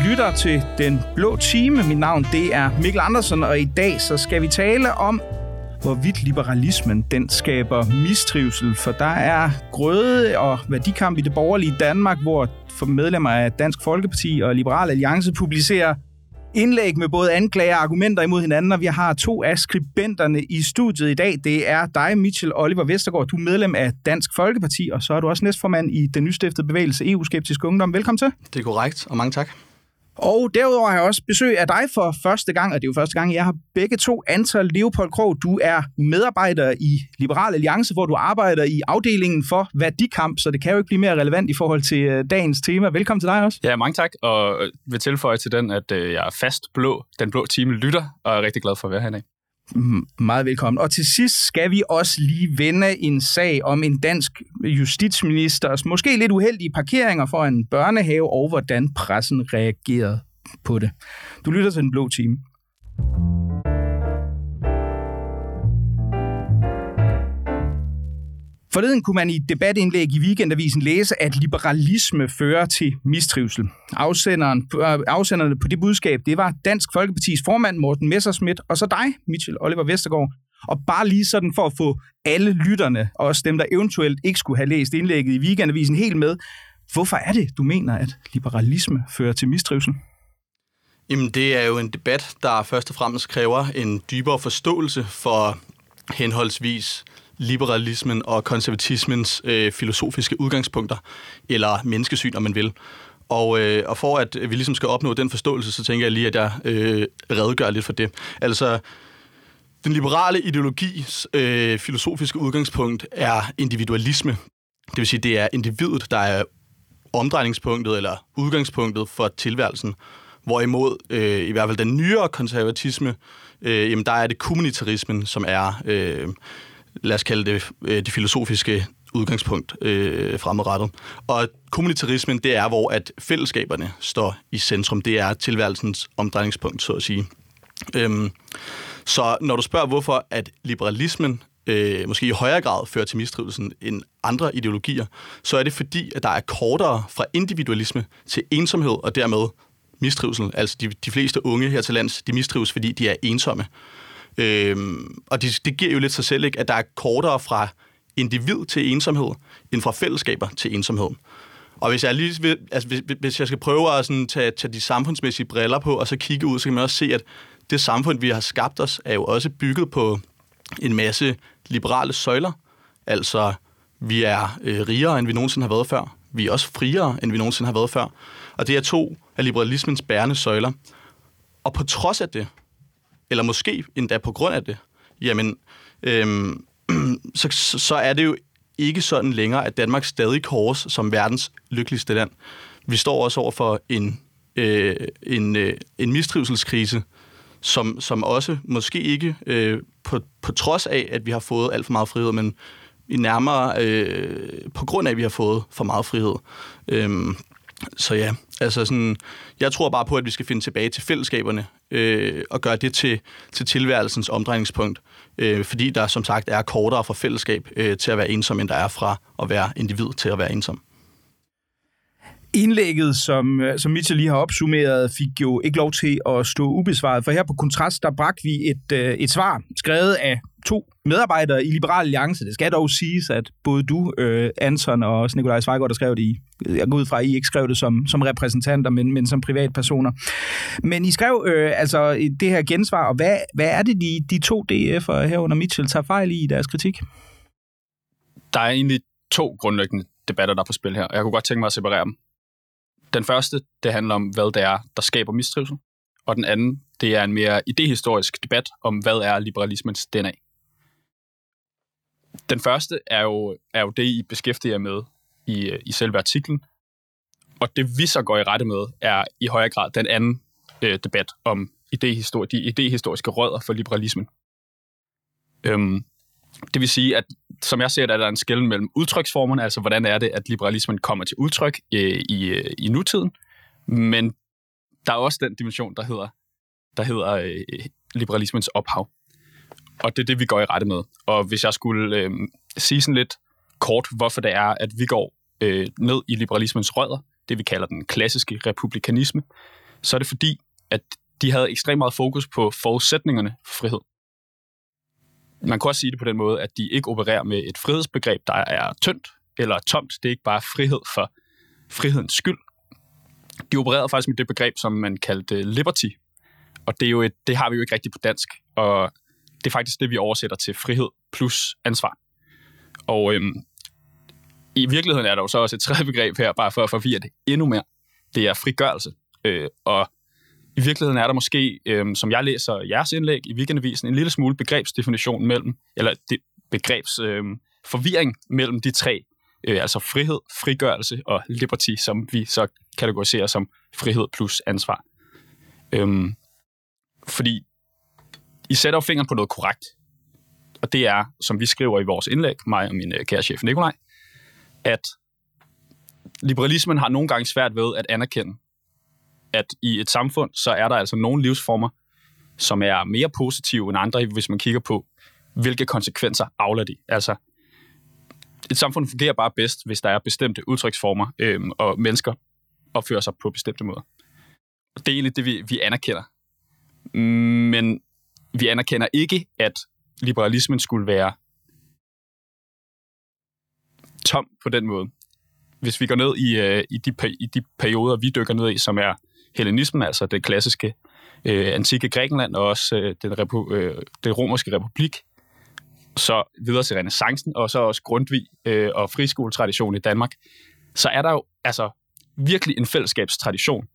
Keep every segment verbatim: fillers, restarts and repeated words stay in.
lytter til Den Blå Time. Mit navn det er Mikkel Andersen, og i dag så skal vi tale om, hvorvidt liberalismen den skaber mistrivsel. For der er grøde og værdikamp i det borgerlige Danmark, hvor medlemmer af Dansk Folkeparti og Liberal Alliance publicerer indlæg med både anklager og argumenter imod hinanden, og vi har to af skribenterne i studiet i dag. Det er dig, Mitchell Oliver Vestergaard. Du er medlem af Dansk Folkeparti, og så er du også næstformand i den nystiftede bevægelse E U-skeptisk ungdom. Velkommen til. Det er korrekt, og mange tak. Og derudover har jeg også besøg af dig for første gang, og det er jo første gang, jeg har begge to. Anton Leopold Krog, du er medarbejder i Liberal Alliance, hvor du arbejder i afdelingen for værdikamp, så det kan jo ikke blive mere relevant i forhold til dagens tema. Velkommen til dig også. Ja, mange tak, og vil tilføje til den, at jeg er fast blå, den blå time lytter, og er rigtig glad for at være her i dag. Meget velkommen. Og til sidst skal vi også lige vende en sag om en dansk justitsministers måske lidt uheldige parkeringer for en børnehave, og hvordan pressen reagerede på det. Du lytter til Den Blå Time. Forleden kunne man i et debatindlæg i Weekendavisen læse, at liberalisme fører til mistrivsel. Afsenderen, afsenderne på det budskab, det var Dansk Folkepartis formand Morten Messerschmidt, og så dig, Mitchell Oliver Vestergaard. Og bare lige sådan for at få alle lytterne, også dem, der eventuelt ikke skulle have læst indlægget i Weekendavisen helt med, hvorfor er det, du mener, at liberalisme fører til mistrivsel? Jamen, det er jo en debat, der først og fremmest kræver en dybere forståelse for henholdsvis liberalismen og konservatismens øh, filosofiske udgangspunkter, eller menneskesyn, om man vil. Og, øh, og for at vi ligesom skal opnå den forståelse, så tænker jeg lige, at jeg øh, redegør lidt for det. Altså, den liberale ideologis øh, filosofiske udgangspunkt er individualisme. Det vil sige, det er individet, der er omdrejningspunktet eller udgangspunktet for tilværelsen. Hvorimod, øh, i hvert fald den nyere konservatisme, øh, jamen der er det kommunitarismen, som er øh, lad os kalde det øh, det filosofiske udgangspunkt øh, fremadrettet. Og kommunitarismen, det er, hvor at fællesskaberne står i centrum. Det er tilværelsens omdrejningspunkt, så at sige. Øhm, så når du spørger, hvorfor at liberalismen øh, måske i højere grad fører til mistrivelsen end andre ideologier, så er det fordi, at der er kortere fra individualisme til ensomhed, og dermed mistrivsel. Altså de, de fleste unge her til lands, de mistrives, fordi de er ensomme. Øhm, og det, det giver jo lidt sig selv, ikke, at der er kortere fra individ til ensomhed, end fra fællesskaber til ensomhed. Og hvis jeg, lige vil, altså hvis, hvis jeg skal prøve at sådan tage, tage de samfundsmæssige briller på, og så kigge ud, så kan man også se, at det samfund, vi har skabt os, er jo også bygget på en masse liberale søjler. Altså, vi er øh, rigere, end vi nogensinde har været før. Vi er også friere, end vi nogensinde har været før. Og det er to af liberalismens bærende søjler. Og på trods af det, eller måske endda på grund af det, jamen, øhm, så, så er det jo ikke sådan længere, at Danmark stadig kåres som verdens lykkeligste land. Vi står også over for en, øh, en, øh, en mistrivselskrise, som, som også måske ikke, øh, på, på trods af, at vi har fået alt for meget frihed, men i nærmere øh, på grund af, at vi har fået for meget frihed. Øhm, Så ja, altså sådan, jeg tror bare på, at vi skal finde tilbage til fællesskaberne øh, og gøre det til, til tilværelsens omdrejningspunkt, øh, fordi der som sagt er kortere fra fællesskab øh, til at være ensom, end der er fra at være individ til at være ensom. Indlægget, som, som Mitchell lige har opsummeret, fik jo ikke lov til at stå ubesvaret, for her på Kontrast, der bragte vi et, et svar, skrevet af to medarbejdere i Liberal Alliance. Det skal dog siges, at både du, øh, Anton og også Nikolaj Svejgaard, der skrev det i, jeg går ud fra, at I ikke skrev det som, som repræsentanter, men, men som privatpersoner. Men I skrev øh, altså det her gensvar, og hvad, hvad er det, de, de to D F'ere herunder Mitchell tager fejl i i deres kritik? Der er egentlig to grundlæggende debatter, der er på spil her, og jeg kunne godt tænke mig at separere dem. Den første, det handler om, hvad det er, der skaber mistrivsel, og den anden, det er en mere idehistorisk debat om, hvad er liberalismens D N A. Den første er jo, er jo det, I beskæftiger med i, i selve artiklen, og det vi så går i rette med, er i højere grad den anden øh, debat om idehistori- de idehistoriske rødder for liberalismen. Øhm, det vil sige, at som jeg ser det, er der en skelnen mellem udtryksformerne, altså hvordan er det, at liberalismen kommer til udtryk øh, i, øh, i nutiden, men der er også den dimension, der hedder, der hedder øh, liberalismens ophav. Og det er det, vi går i rette med. Og hvis jeg skulle øh, sige sådan lidt kort, hvorfor det er, at vi går øh, ned i liberalismens rødder, det vi kalder den klassiske republikanisme, så er det fordi, at de havde ekstremt meget fokus på forudsætningerne for frihed. Man kan også sige det på den måde, at de ikke opererer med et frihedsbegreb, der er tyndt eller tomt. Det er ikke bare frihed for frihedens skyld. De opererede faktisk med det begreb, som man kaldte liberty. Og det, er jo et, det har vi jo ikke rigtigt på dansk. Og det er faktisk det, vi oversætter til frihed plus ansvar. Og øhm, i virkeligheden er der jo så også et tredje begreb her, bare for at forvirre det endnu mere. Det er frigørelse. Øh, og i virkeligheden er der måske, øhm, som jeg læser jeres indlæg i Weekendavisen, en lille smule begrebsdefinition mellem, eller det, begrebs øhm, forvirring mellem de tre, øh, altså frihed, frigørelse og liberty, som vi så kategoriserer som frihed plus ansvar. Øhm, fordi I sætter jo fingeren på noget korrekt, og det er, som vi skriver i vores indlæg, mig og min øh, kære chef Nikolaj, at liberalismen har nogle gange svært ved at anerkende, at i et samfund, så er der altså nogle livsformer, som er mere positive end andre, hvis man kigger på, hvilke konsekvenser avler de. Altså, et samfund fungerer bare bedst, hvis der er bestemte udtryksformer, øhm, og mennesker opfører sig på bestemte måder. Det er egentlig det, vi, vi anerkender. Men vi anerkender ikke, at liberalismen skulle være tom på den måde. Hvis vi går ned i, øh, i, de, i de perioder, vi dykker ned i, som er hellenismen, altså det klassiske øh, antikke Grækenland, og også øh, den, repu- øh, den romerske republik, så videre til renæssancen, og så også Grundtvig øh, og friskoletradition i Danmark, så er der jo altså virkelig en fællesskabstradition.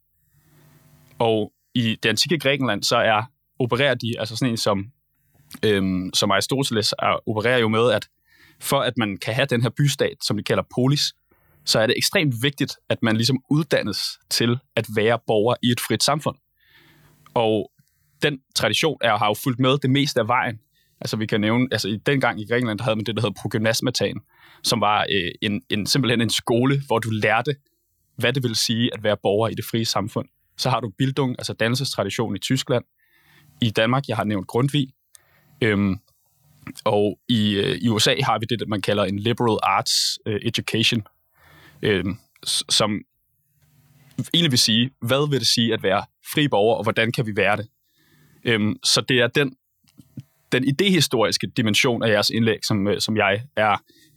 Og i det antikke Grækenland, så er opererer de, altså sådan en som, øhm, som Aristoteles er, opererer jo med, at for at man kan have den her bystat, som de kalder polis, så er det ekstremt vigtigt, at man ligesom uddannes til at være borger i et frit samfund. Og den tradition er, har jo fulgt med det meste af vejen. Altså vi kan nævne, altså i dengang i Grækenland, der havde man det, der hedder progymnasmataen, som var øh, en, en, simpelthen en skole, hvor du lærte, hvad det vil sige at være borger i det frie samfund. Så har du Bildung, altså dannelsestradition i Tyskland. I Danmark, jeg har nævnt Grundtvig. Øhm, og i, øh, i U S A har vi det, man kalder en liberal arts øh, education, øhm, som egentlig vil sige, hvad vil det sige at være fri borger, og hvordan kan vi være det? Øhm, så det er den, den idehistoriske dimension af jeres indlæg, som, øh, som jeg er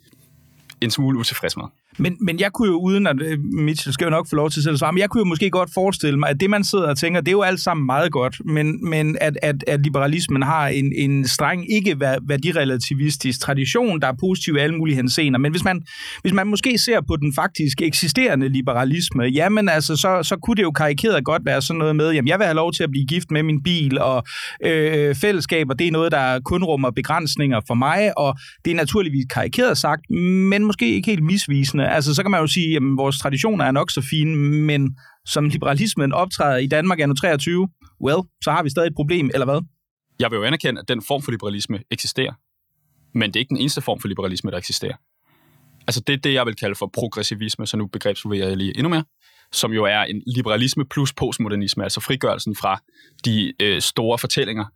en smule utilfreds med. Men, men jeg kunne jo, uden at Mitchell skal jo nok få lov til at sætte svare, men jeg kunne jo måske godt forestille mig, at det, man sidder og tænker, det er jo alt sammen meget godt, men, men at, at, at liberalismen har en, en streng ikke-værdirelativistisk tradition, der er positiv i alle mulige henseender. Men hvis man, hvis man måske ser på den faktisk eksisterende liberalisme, jamen altså, så, så kunne det jo karikeret godt være sådan noget med, jamen jeg vil have lov til at blive gift med min bil, og øh, fællesskaber, det er noget, der kun rummer begrænsninger for mig, og det er naturligvis karikeret sagt, men måske ikke helt misvisende. Altså, så kan man jo sige, at vores traditioner er nok så fine, men som liberalismen optræder i Danmark er nu treogtyve, well, så har vi stadig et problem, eller hvad? Jeg vil jo anerkende, at den form for liberalisme eksisterer, men det er ikke den eneste form for liberalisme, der eksisterer. Altså, det er det, jeg vil kalde for progressivisme, så nu begrebsforvirrer jeg lige endnu mere, som jo er en liberalisme plus postmodernisme, altså frigørelsen fra de øh, store fortællinger.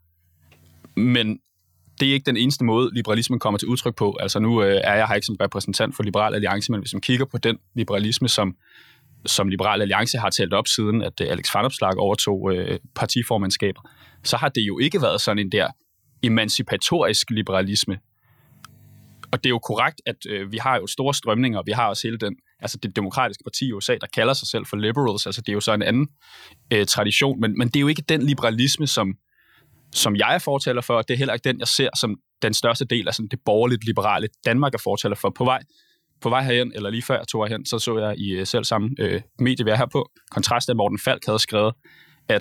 Men det er ikke den eneste måde, liberalismen kommer til udtryk på. Altså nu øh, er jeg her ikke som repræsentant for Liberal Alliance, men hvis man kigger på den liberalisme, som, som Liberal Alliance har talt op siden, at øh, Alex Vanopslagh overtog øh, partiformandskaber, så har det jo ikke været sådan en der emancipatorisk liberalisme. Og det er jo korrekt, at øh, vi har jo store strømninger, og vi har også hele den, altså det demokratiske parti i U S A, der kalder sig selv for liberals, altså det er jo så en anden øh, tradition, men, men det er jo ikke den liberalisme, som som jeg er fortaler for, og det er heller ikke den, jeg ser som den største del af sådan det borgerligt liberale Danmark er fortaler for. På vej, på vej herhen, eller lige før jeg tog herhen, så så jeg i selv samme øh, medie, vi er her på, kontrast af Morten Falk havde skrevet, at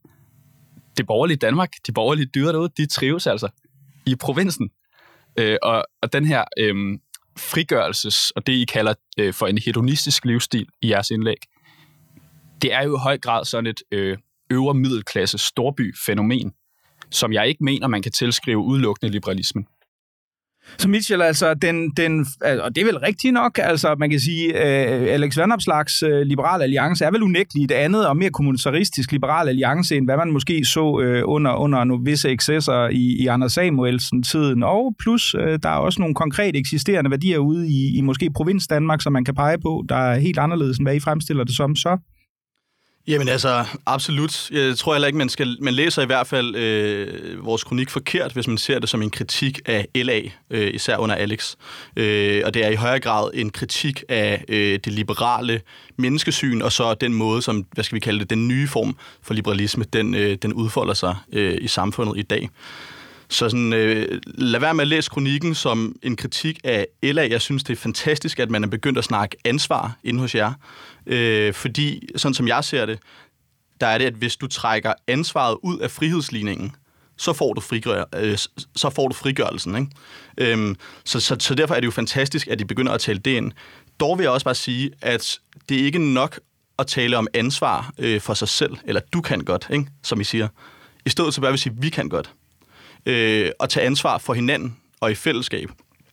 det borgerlige Danmark, de borgerlige dyr derude, de trives altså i provinsen. Øh, og, og den her øh, frigørelses, og det I kalder øh, for en hedonistisk livsstil i jeres indlæg, det er jo i høj grad sådan et øh, øvre middelklasse storby-fænomen, som jeg ikke mener, man kan tilskrive udelukkende liberalismen. Så Mitchell, altså, den, den, og det er vel rigtigt nok, altså man kan sige, uh, Alex Vanopslaghs uh, Liberal Alliance er vel unægteligt et andet og mere kommunitaristisk Liberal Alliance, end hvad man måske så uh, under, under nogle visse excesser i, i Anders Samuelsen-tiden, og plus uh, der er også nogle konkret eksisterende værdier ude i, i måske provins Danmark, som man kan pege på, der er helt anderledes, end hvad I fremstiller det som så. Jamen altså, absolut. Jeg tror heller ikke, man skal... Man læser i hvert fald øh, vores kronik forkert, hvis man ser det som en kritik af L A, øh, især under Alex. Øh, og det er i højere grad en kritik af øh, det liberale menneskesyn, og så den måde, som, hvad skal vi kalde det, den nye form for liberalisme, den, øh, den udfolder sig øh, i samfundet i dag. Så sådan, øh, lad være med at læse kronikken som en kritik af L A. Jeg synes, det er fantastisk, at man er begyndt at snakke ansvar inde hos jer. Øh, fordi, sådan som jeg ser det, der er det, at hvis du trækker ansvaret ud af frihedsligningen, så får du, frigør, øh, så får du frigørelsen. Ikke? Øhm, så, så, så derfor er det jo fantastisk, at de begynder at tale det ind. Dog vil jeg også bare sige, at det er ikke nok at tale om ansvar øh, for sig selv, eller du kan godt, ikke? Som I siger. I stedet så bør vi sige, vi kan godt. Øh, og tage ansvar for hinanden og i fællesskab.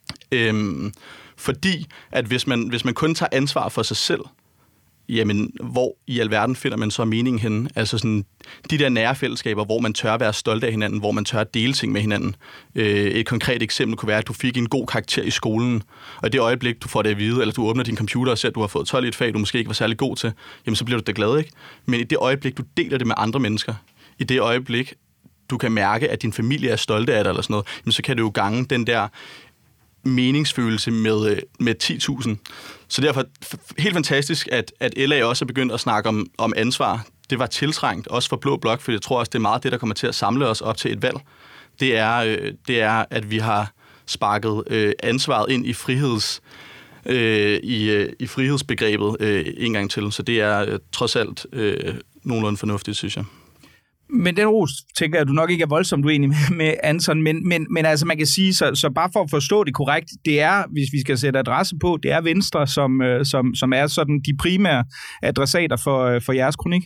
Øhm, fordi, at hvis man, hvis man kun tager ansvar for sig selv, jamen, hvor i alverden finder man så meningen henne? Altså sådan, de der nære fællesskaber, hvor man tør være stolt af hinanden, hvor man tør dele ting med hinanden. Øh, et konkret eksempel kunne være, at du fik en god karakter i skolen, og i det øjeblik, du får det at vide, eller du åbner din computer og ser, at du har fået tolv i et fag, du måske ikke var særlig god til, jamen så bliver du da glad, ikke? Men i det øjeblik, du deler det med andre mennesker, i det øjeblik, du kan mærke, at din familie er stolte af dig, eller sådan noget, jamen så kan du jo gange den der meningsfølelse med, med ti tusind. Så derfor helt fantastisk, at, at L A også er begyndt at snakke om, om ansvar. Det var tiltrængt, også for Blå Blok, for jeg tror også, det er meget det, der kommer til at samle os op til et valg. Det er, det er at vi har sparket øh, ansvaret ind i friheds øh, i, øh, i frihedsbegrebet øh, en gang til. Så det er øh, trods alt øh, nogenlunde fornuftigt, synes jeg. Men den ros, tænker jeg, du nok ikke er voldsomt uenig med, med Anton, men, men, men altså man kan sige, så, så bare for at forstå det korrekt, det er, hvis vi skal sætte adresse på, det er Venstre, som, som, som er sådan de primære adressater for, for jeres kronik?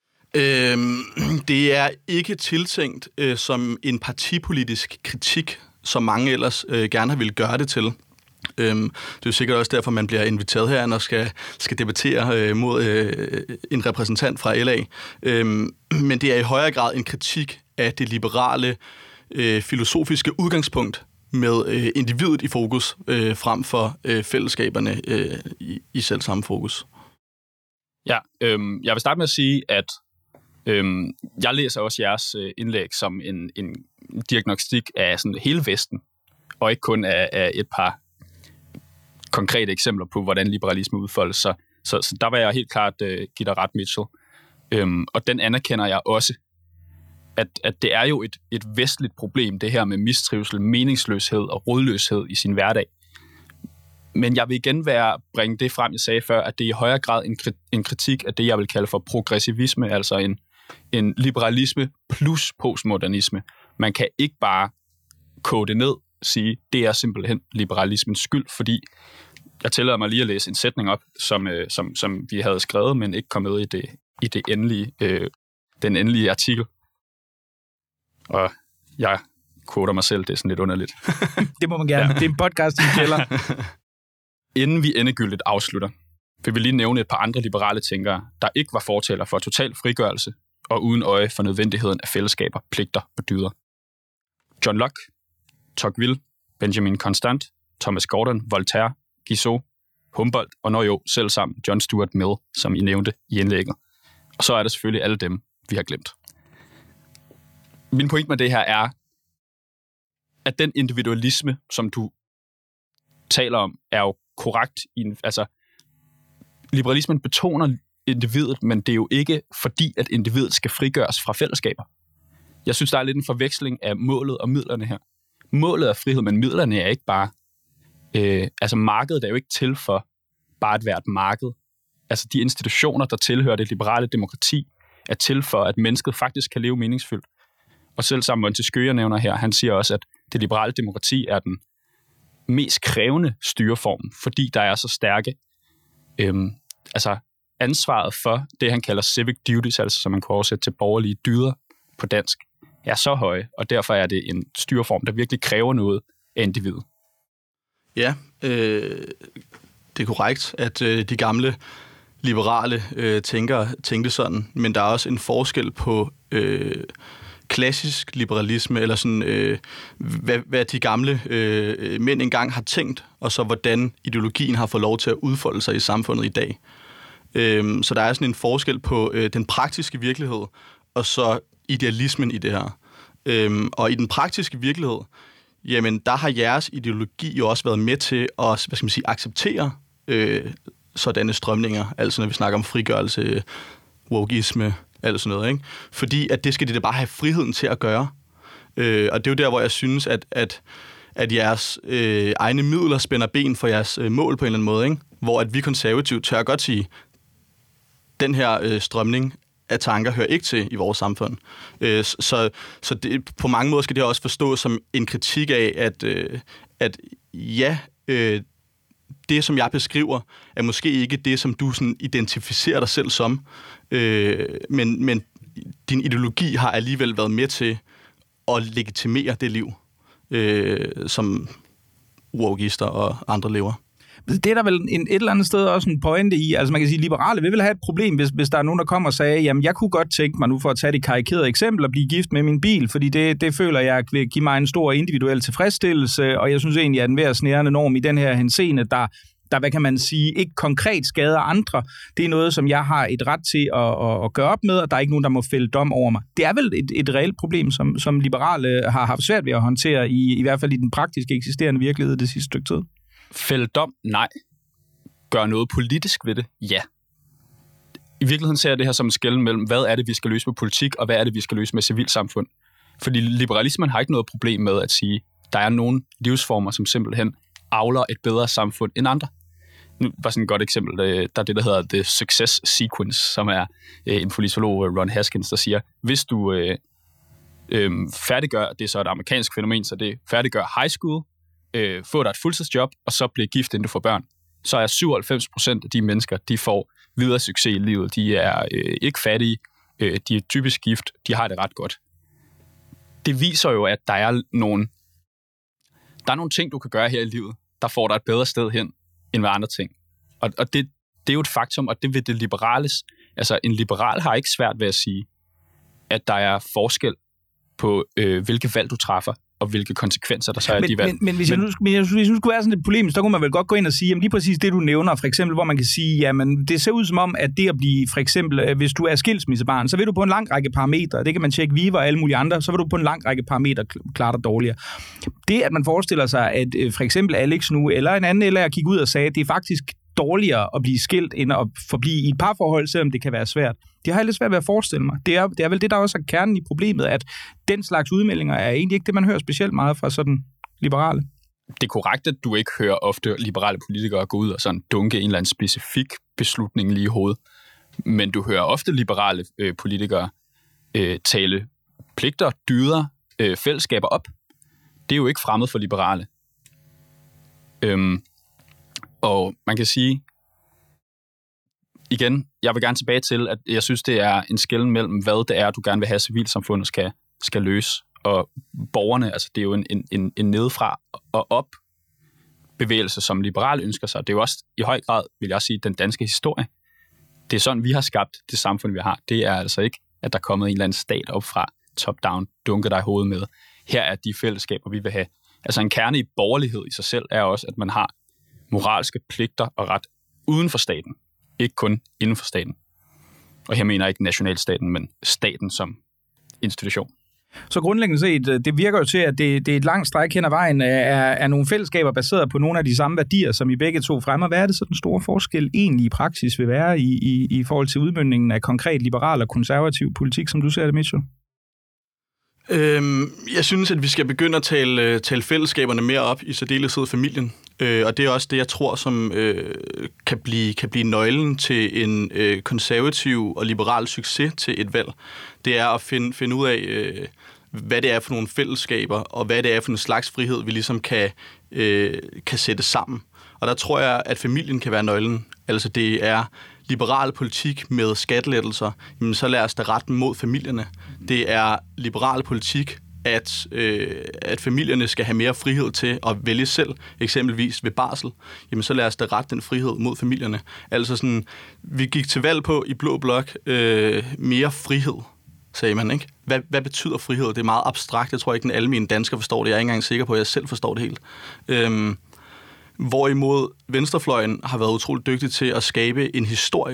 Øhm, det er ikke tiltænkt øh, som en partipolitisk kritik, som mange ellers øh, gerne vil gøre det til. Øhm, det er jo sikkert også derfor, man bliver inviteret her og skal, skal debattere øh, mod øh, en repræsentant fra L A. Øhm, men det er i højere grad en kritik af det liberale øh, filosofiske udgangspunkt med øh, individet i fokus øh, frem for øh, fællesskaberne øh, i, i selv samme fokus. Ja, øhm, jeg vil starte med at sige, at øhm, jeg læser også jeres øh, indlæg som en, en diagnostik af sådan hele Vesten, og ikke kun af, af et par konkrete eksempler på, hvordan liberalisme udfoldes. Så, så, så der var jeg helt klart uh, give dig ret, Mitchell. Um, og den anerkender jeg også, at, at det er jo et, et vestligt problem, det her med mistrivsel, meningsløshed og rodløshed i sin hverdag. Men jeg vil igen være, bringe det frem, jeg sagde før, at det er i højere grad en, en kritik af det, jeg vil kalde for progressivisme, altså en, en liberalisme plus postmodernisme. Man kan ikke bare kode det ned, sige, det er simpelthen liberalismens skyld, fordi jeg tillader mig lige at læse en sætning op, som, øh, som, som vi havde skrevet, men ikke kom med i, det, i det endelige, øh, den endelige artikel. Og jeg quoter mig selv, det er sådan lidt underligt. Det må man gerne. Ja. Det er en podcast, I kælder. Inden vi endegyldigt afslutter, vil vi lige nævne et par andre liberale tænkere, der ikke var fortaler for total frigørelse og uden øje for nødvendigheden af fællesskaber, pligter og dyder. John Locke, Tocqueville, Benjamin Constant, Thomas Gordon, Voltaire, Guizot, Humboldt og når jo selv sammen John Stuart Mill, som I nævnte i indlægget. Og så er der selvfølgelig alle dem, vi har glemt. Min point med det her er, at den individualisme, som du taler om, er jo korrekt. I en, altså, liberalismen betoner individet, men det er jo ikke fordi, at individet skal frigøres fra fællesskaber. Jeg synes, der er lidt en forveksling af målet og midlerne her. Målet er frihed, men midlerne er ikke bare... Øh, altså markedet er jo ikke til for bare at være et marked. Altså de institutioner, der tilhører det liberale demokrati, er til for, at mennesket faktisk kan leve meningsfyldt. Og selv sammen Montesquieu nævner her, han siger også, at det liberale demokrati er den mest krævende styreform, fordi der er så stærke øh, altså ansvaret for det, han kalder civic duties, altså som man kan oversætte til borgerlige dyder på dansk, er så høje, og derfor er det en styreform, der virkelig kræver noget af individet. Ja, øh, det er korrekt, at øh, de gamle liberale øh, tænkere tænkte sådan, men der er også en forskel på øh, klassisk liberalisme, eller sådan, øh, hvad, hvad de gamle øh, mænd engang har tænkt, og så hvordan ideologien har fået lov til at udfolde sig i samfundet i dag. Øhm, så der er sådan en forskel på øh, den praktiske virkelighed, og så idealismen i det her. Øhm, og i den praktiske virkelighed, jamen der har jeres ideologi jo også været med til at, hvad skal man sige, acceptere øh, sådanne strømninger, altså når vi snakker om frigørelse, wokeisme, alt sådan noget, ikke? Fordi at det skal de da bare have friheden til at gøre. Øh, og det er jo der, hvor jeg synes, at, at, at jeres øh, egne midler spænder ben for jeres øh, mål på en eller anden måde, ikke? Hvor at vi konservativt tør godt sige, den her øh, strømning af tanker hører ikke til i vores samfund. Øh, så så det, på mange måder skal det også forstås som en kritik af, at, øh, at ja, øh, det, som jeg beskriver, er måske ikke det, som du sådan identificerer dig selv som, øh, men, men din ideologi har alligevel været med til at legitimere det liv, øh, som wokister og andre lever. Det er der vel en, et eller andet sted også en pointe i. Altså man kan sige, liberale vil vel have et problem, hvis, hvis der er nogen, der kommer og siger, jamen jeg kunne godt tænke mig nu for at tage det karikerede eksempel at blive gift med min bil, fordi det, det føler jeg vil give mig en stor individuel tilfredsstillelse, og jeg synes egentlig, at en hver snærende norm i den her henseende, der, der, hvad kan man sige, ikke konkret skader andre, det er noget, som jeg har et ret til at, at, at gøre op med, og der er ikke nogen, der må fælde dom over mig. Det er vel et, et reelt problem, som, som liberale har haft svært ved at håndtere, i, i hvert fald i den praktiske eksisterende virkelighed det sidste stykke tid. Fælde dom? Nej. Gør noget politisk ved det? Ja. I virkeligheden ser jeg det her som en skelnen mellem, hvad er det, vi skal løse med politik, og hvad er det, vi skal løse med civilsamfund. Fordi liberalismen har ikke noget problem med at sige, der er nogle livsformer, som simpelthen avler et bedre samfund end andre. Nu var sådan et godt eksempel, der er det, der hedder The Success Sequence, som er en politolog, Ron Haskins, der siger, hvis du øh, øh, færdiggør, det er så et amerikansk fænomen, så det færdiggør high school, øh, få dig et fuldtidsjob, og så blive gift, inden du får børn, så er syvoghalvfems procent af de mennesker, de får videre succes i livet. De er øh, ikke fattige, øh, de er typisk gift, de har det ret godt. Det viser jo, at der er nogle, der er nogle ting, du kan gøre her i livet, der får dig et bedre sted hen, end med andre ting. Og, og det, det er jo et faktum, og det vil det liberales, altså en liberal har ikke svært ved at sige, at der er forskel på, øh, hvilke valg du træffer, og hvilke konsekvenser der så er men, de valg. Men, men hvis, men, jeg nu, hvis, hvis nu skulle være sådan lidt polemisk, så kunne man vel godt gå ind og sige, jamen lige præcis det, du nævner, for eksempel, hvor man kan sige, jamen det ser ud som om, at det at blive, for eksempel, hvis du er skilsmissebarn, så vil du på en lang række parametre, det kan man tjekke Viva og alle mulige andre, så vil du på en lang række parametre klare dig dårligere. Det, at man forestiller sig, at for eksempel Alex nu, eller en anden, eller jeg gik ud og sagde, at det er faktisk dårligere at blive skilt, end at forblive i et parforhold, selvom det kan være svært. Det har jeg lidt svært ved at forestille mig. Det er, det er vel det, der også er kernen i problemet, at den slags udmeldinger er egentlig ikke det, man hører specielt meget fra sådan liberale. Det er korrekt, at du ikke hører ofte liberale politikere gå ud og sådan dunke en eller anden specifik beslutning lige i hovedet. Men du hører ofte liberale øh, politikere øh, tale pligter, dyder, øh, fællesskaber op. Det er jo ikke fremmed for liberale. Øhm, og man kan sige, igen, jeg vil gerne tilbage til, at jeg synes, det er en skelnen mellem, hvad det er, du gerne vil have, civilsamfundet skal, skal løse. Og borgerne, altså det er jo en, en, en nedefra og op bevægelse, som liberale ønsker sig. Det er jo også i høj grad, vil jeg sige, den danske historie. Det er sådan, vi har skabt det samfund, vi har. Det er altså ikke, at der er kommet en eller anden stat op fra top-down, dunker dig i hovedet med. Her er de fællesskaber, vi vil have. Altså en kerne i borgerlighed i sig selv er også, at man har moralske pligter og ret uden for staten. Ikke kun inden for staten. Og her mener jeg ikke nationalstaten, men staten som institution. Så grundlæggende set, det virker jo til, at det, det er et langt stræk hen ad vejen, er, er nogle fællesskaber baseret på nogle af de samme værdier, som I begge to fremmer. Hvad er det så den store forskel egentlig i praksis vil være i, i, i forhold til udmøntningen af konkret liberal og konservativ politik, som du ser det, Mitchell? Øhm, jeg synes, at vi skal begynde at tale, tale fællesskaberne mere op, i særdeleshed familien. Øh, og det er også det, jeg tror, som øh, kan, blive, kan blive nøglen til en øh, konservativ og liberal succes til et valg. Det er at finde, finde ud af, øh, hvad det er for nogle fællesskaber, og hvad det er for en slags frihed, vi ligesom kan, øh, kan sætte sammen. Og der tror jeg, at familien kan være nøglen. Altså det er liberal politik med skattelettelser, jamen så lad os da rette mod familierne. Det er liberal politik, at, øh, at familierne skal have mere frihed til at vælge selv, eksempelvis ved barsel. Jamen så lad os da rette den frihed mod familierne. Altså sådan, vi gik til valg på i Blå Blok øh, mere frihed, sagde man, ikke? Hvad, hvad betyder frihed? Det er meget abstrakt. Jeg tror ikke, den almene dansker forstår det. Jeg er ikke engang sikker på, at jeg selv forstår det helt. Øhm, Hvorimod venstrefløjen har været utroligt dygtig til at skabe en historie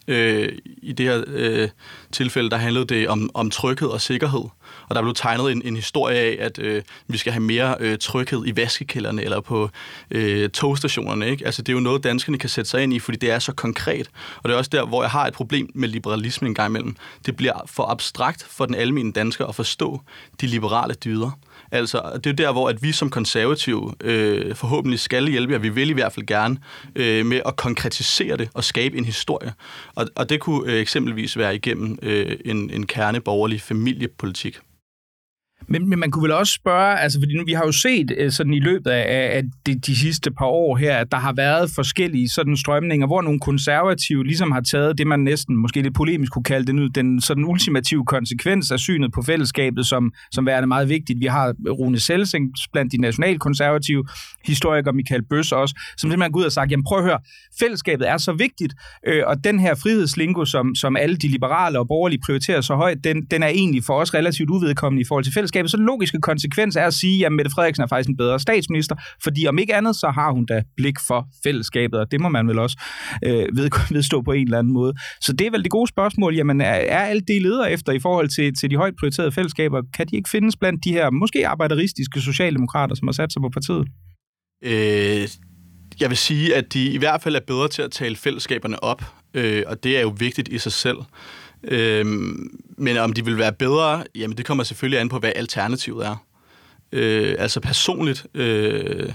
Øh, I det her øh, tilfælde, der handlede det om, om tryghed og sikkerhed. Og der blev tegnet en, en historie af, at øh, vi skal have mere øh, tryghed i vaskekælderne eller på øh, togstationerne. Ikke? Altså, det er jo noget, danskerne kan sætte sig ind i, fordi det er så konkret. Og det er også der, hvor jeg har et problem med liberalismen en gang imellem. Det bliver for abstrakt for den almindelige dansker at forstå de liberale dyder. Altså, det er jo der, hvor at vi som konservative øh, forhåbentlig skal hjælpe jer. Vi vil i hvert fald gerne øh, med at konkretisere det og skabe en historie. Og, og det kunne øh, eksempelvis være igennem øh, en, en kerneborgerlig familiepolitik. Men, men man kunne vel også spørge, altså fordi nu, vi har jo set sådan i løbet af, af de, de sidste par år her, at der har været forskellige sådan strømninger, hvor nogle konservative ligesom har taget det, man næsten måske lidt polemisk kunne kalde det nu, den sådan ultimative konsekvens af synet på fællesskabet, som, som værende meget vigtigt. Vi har Rune Selsing blandt de nationalkonservative, historiker Michael Bøs også, som simpelthen går ud og sagt, jamen prøv at høre, fællesskabet er så vigtigt, øh, og den her frihedslingo, som, som alle de liberale og borgerlige prioriterer så højt, den, den er egentlig for os relativt uvedkommende i forhold til fællesskabet. Så den logiske konsekvens er at sige, at Mette Frederiksen er faktisk en bedre statsminister, fordi om ikke andet, så har hun da blik for fællesskabet, og det må man vel også øh, ved, vedstå på en eller anden måde. Så det er vel det gode spørgsmål, jamen er, er alt det, I leder efter i forhold til, til de højt prioriterede fællesskaber, kan de ikke findes blandt de her måske arbejderistiske socialdemokrater, som har sat sig på partiet? Øh, jeg vil sige, at de i hvert fald er bedre til at tale fællesskaberne op, øh, og det er jo vigtigt i sig selv. Øhm, men om de vil være bedre, jamen det kommer selvfølgelig an på, hvad alternativet er. Øh, altså personligt, øh,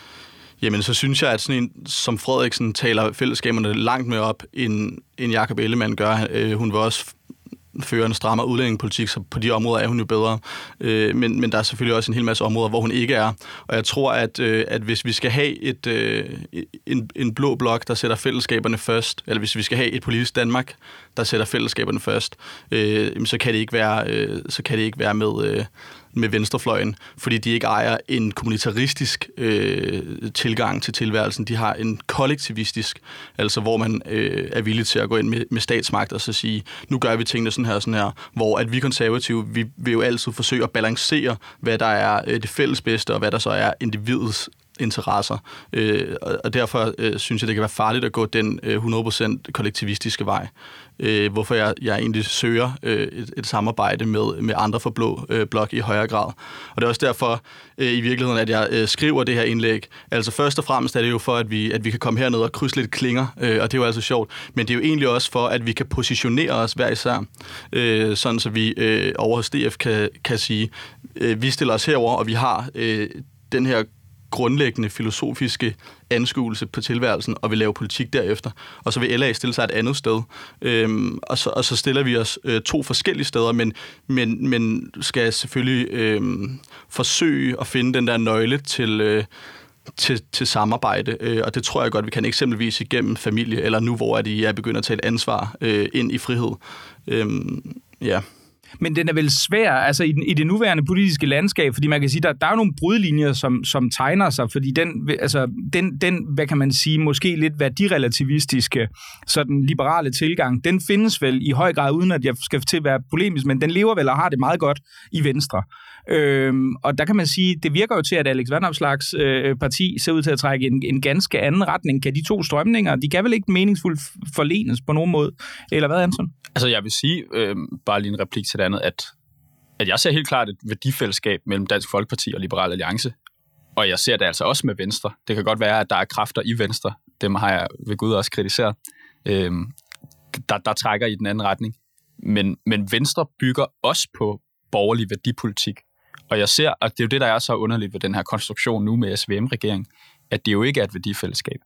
jamen så synes jeg, at sådan en som Frederiksen taler fællesskaberne langt mere op, end, end Jakob Ellemann gør. Øh, hun vil også føre en strammere udlændingepolitik, så på de områder er hun jo bedre. Øh, men, men der er selvfølgelig også en hel masse områder, hvor hun ikke er. Og jeg tror, at, øh, at hvis vi skal have et, øh, en, en blå blok, der sætter fællesskaberne først, eller hvis vi skal have et politisk Danmark, der sætter fællesskaberne først, øh, så kan det ikke være, øh, så kan det ikke være med, øh, med venstrefløjen, fordi de ikke ejer en kommunitaristisk øh, tilgang til tilværelsen. De har en kollektivistisk, altså hvor man øh, er villig til at gå ind med, med statsmagt og så sige, nu gør vi tingene sådan her, sådan her, hvor at vi konservative, vi vil jo altid forsøge at balancere, hvad der er øh, det fælles bedste, og hvad der så er individets interesser. Øh, og derfor øh, synes jeg, det kan være farligt at gå den øh, hundrede procent kollektivistiske vej. Øh, hvorfor jeg, jeg egentlig søger øh, et, et samarbejde med, med andre for blå øh, blok i højere grad. Og det er også derfor øh, i virkeligheden, at jeg øh, skriver det her indlæg. Altså først og fremmest er det jo for, at vi, at vi kan komme herned og krydse lidt klinger, øh, og det er jo altså sjovt. Men det er jo egentlig også for, at vi kan positionere os hver især, øh, sådan så vi øh, over hos D F kan, kan sige, øh, vi stiller os herover, og vi har øh, den her grundlæggende filosofiske anskuelse på tilværelsen, og vil lave politik derefter. Og så vil L A stille sig et andet sted. Øhm, og, så, og så stiller vi os øh, to forskellige steder, men, men, men skal selvfølgelig øh, forsøge at finde den der nøgle til, øh, til, til samarbejde. Øh, og det tror jeg godt, vi kan eksempelvis igennem familie, eller nu, hvor de er begyndt at tage et ansvar øh, ind i frihed. Øhm, ja. Men den er vel svær, altså i, den, i det nuværende politiske landskab, fordi man kan sige, der, der er jo nogle brudlinjer, som, som tegner sig, fordi den, altså, den, den, hvad kan man sige, måske lidt værdirelativistiske, sådan liberale tilgang, den findes vel i høj grad, uden at jeg skal til at være polemisk, men den lever vel og har det meget godt i Venstre. Øhm, og der kan man sige, det virker jo til, at Alex Vanopslaghs øh, parti ser ud til at trække en, en ganske anden retning. Kan de to strømninger, de kan vel ikke meningsfuldt forlenes på nogen måde? Eller hvad, Anton? Altså jeg vil sige, øh, bare lige en replik til det andet, at, at jeg ser helt klart et værdifællesskab mellem Dansk Folkeparti og Liberal Alliance. Og jeg ser det altså også med Venstre. Det kan godt være, at der er kræfter i Venstre. Dem har jeg ved Gud også kritiseret. Øh, der, der trækker i den anden retning. Men, men Venstre bygger også på borgerlig værdipolitik. Og jeg ser, at det er jo det, der er så underligt ved den her konstruktion nu med S V M-regeringen, at det jo ikke er et værdifællesskab.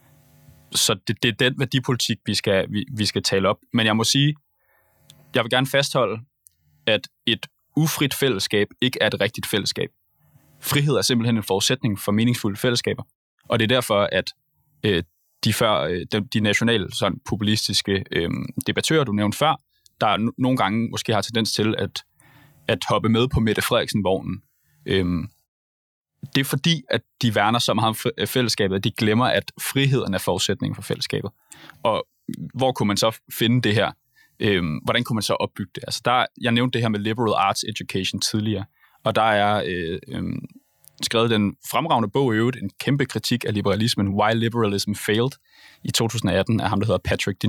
Så det, det er den værdipolitik, vi skal, vi, vi skal tale op. Men jeg må sige, jeg vil gerne fastholde, at et ufrit fællesskab ikke er et rigtigt fællesskab. Frihed er simpelthen en forudsætning for meningsfulde fællesskaber. Og det er derfor, at øh, de, før, øh, de, de nationale sådan, populistiske øh, debattører, du nævnte før, der n- nogle gange måske har tendens til at at hoppe med på Mette Frederiksen-vognen. Øhm, det er fordi, at de værner så meget om fællesskabet, at de glemmer, at friheden er forudsætningen for fællesskabet. Og hvor kunne man så finde det her? Øhm, hvordan kunne man så opbygge det? Altså der, jeg nævnte det her med liberal arts education tidligere, og der er øh, øh, skrevet den fremragende bog i øvrigt, en kæmpe kritik af liberalismen, Why Liberalism Failed, i to tusind atten af ham, der hedder Patrick Deneen,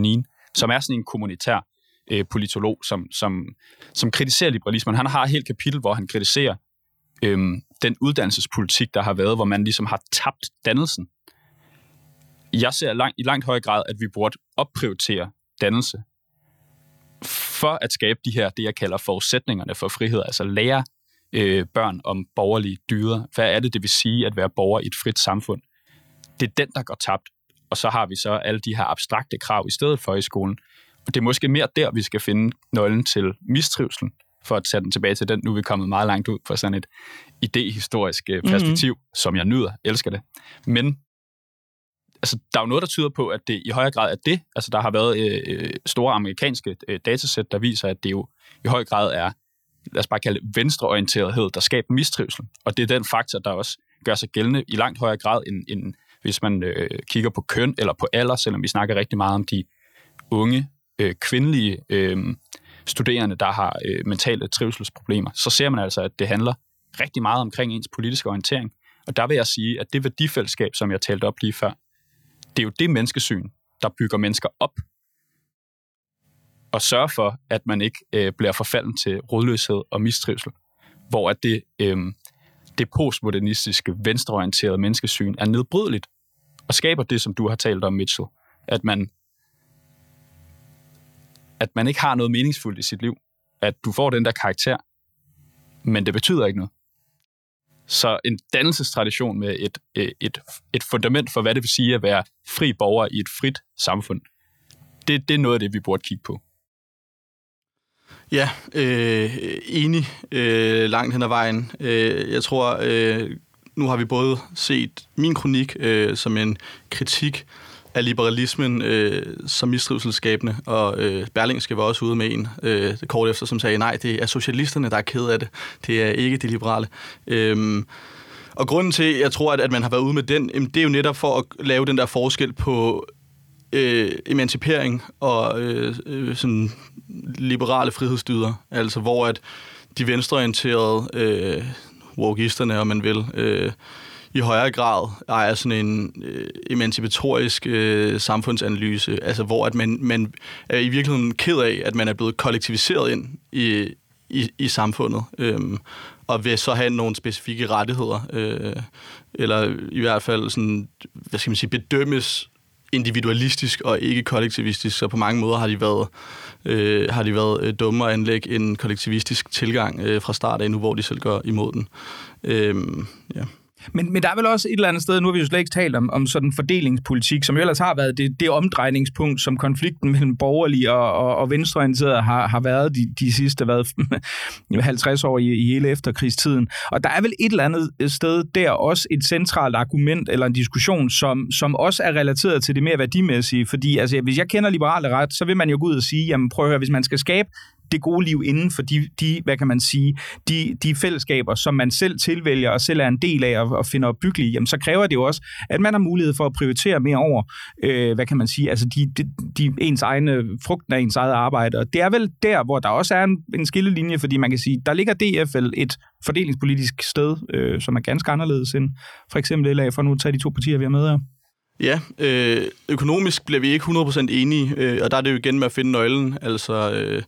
som er sådan en kommunitær øh, politolog, som, som, som kritiserer liberalismen. Han har et helt kapitel, hvor han kritiserer øh, den uddannelsespolitik, der har været, hvor man ligesom har tabt dannelsen. Jeg ser langt, i langt højere grad, at vi burde opprioritere dannelse for at skabe de her, det jeg kalder forudsætningerne for frihed, altså lære øh, børn om borgerlige dyder. Hvad er det, det vil sige at være borger i et frit samfund? Det er den, der går tabt. Og så har vi så alle de her abstrakte krav i stedet for i skolen. Og det er måske mere der, vi skal finde nøglen til mistrivselen, for at tage den tilbage til den. Nu er vi kommet meget langt ud fra sådan et idehistorisk perspektiv, mm-hmm. som jeg nyder, elsker det. Men altså, der er jo noget, der tyder på, at det i højere grad er det. Altså, der har været øh, store amerikanske øh, datasæt, der viser, at det jo i høj grad er, lad os bare kalde det, venstreorienterethed, der skaber mistrivsel. Og det er den faktor, der også gør sig gældende i langt højere grad, end, end hvis man øh, kigger på køn eller på alder, selvom vi snakker rigtig meget om de unge, øh, kvindelige øh, studerende, der har øh, mentale trivselsproblemer. Så ser man altså, at det handler rigtig meget omkring ens politiske orientering. Og der vil jeg sige, at det værdifællesskab, som jeg talte op lige før, det er jo det menneskesyn, der bygger mennesker op og sørger for, at man ikke øh, bliver forfalden til rodløshed og mistrivsel, hvor at det, øh, det postmodernistiske, venstreorienterede menneskesyn er nedbrydeligt og skaber det, som du har talt om, Mitchell, at man, at man ikke har noget meningsfuldt i sit liv, at du får den der karakter, men det betyder ikke noget. Så en dannelsestradition med et, et, et fundament for, hvad det vil sige at være fri borger i et frit samfund, det, det er noget af det, vi burde kigge på. Ja, øh, enig øh, langt hen ad vejen. Øh, jeg tror, øh, nu har vi både set min kronik øh, som en kritik af liberalismen øh, som mistrivselsskabende, og øh, Berlingske var også ude med en øh, kort efter, som sagde, nej, det er socialisterne, der er ked af det. Det er ikke de liberale. Øhm, og grunden til, jeg tror, at, at man har været ude med den, det er jo netop for at lave den der forskel på øh, emancipering og øh, øh, sådan liberale frihedsdyder, altså hvor at de venstreorienterede øh, wokisterne, om man vil, øh, i højere grad ejer sådan en øh, emancipatorisk øh, samfundsanalyse, altså hvor at man, man er i virkeligheden ked af, at man er blevet kollektiviseret ind i, i, i samfundet, øh, og vil så have nogle specifikke rettigheder, øh, eller i hvert fald sådan, hvad skal man sige, bedømmes individualistisk og ikke kollektivistisk, så på mange måder har de været, øh, har de været øh, dumme at anlægge en kollektivistisk tilgang øh, fra start af nu, hvor de selv går imod den. Øh, ja. Men, men der er vel også et eller andet sted, nu har vi jo slet ikke talt om, om sådan fordelingspolitik, som jo ellers har været det, det omdrejningspunkt, som konflikten mellem borgerlige og, og, og venstreorienterede har, har været de, de sidste hvad, halvtreds år i, i hele efterkrigstiden. Og der er vel et eller andet sted der også et centralt argument eller en diskussion, som, som også er relateret til det mere værdimæssige. Fordi altså, hvis jeg kender liberale ret, så vil man jo gå ud og sige, jamen prøv at høre, hvis man skal skabe det gode liv inden for de, de, hvad kan man sige, de, de fællesskaber, som man selv tilvælger og selv er en del af og, og finder opbyggelige, jamen så kræver det jo også, at man har mulighed for at prioritere mere over, øh, hvad kan man sige, altså de, de, de ens egne, frugten af ens eget arbejde. Og det er vel der, hvor der også er en, en skillelinje, fordi man kan sige, der ligger D F L et fordelingspolitisk sted, øh, som er ganske anderledes end for eksempel L A, for nu at tage de to partier, vi har med her. Ja, øh, økonomisk bliver vi ikke hundrede procent enige, øh, og der er det jo igen med at finde nøglen, altså øh,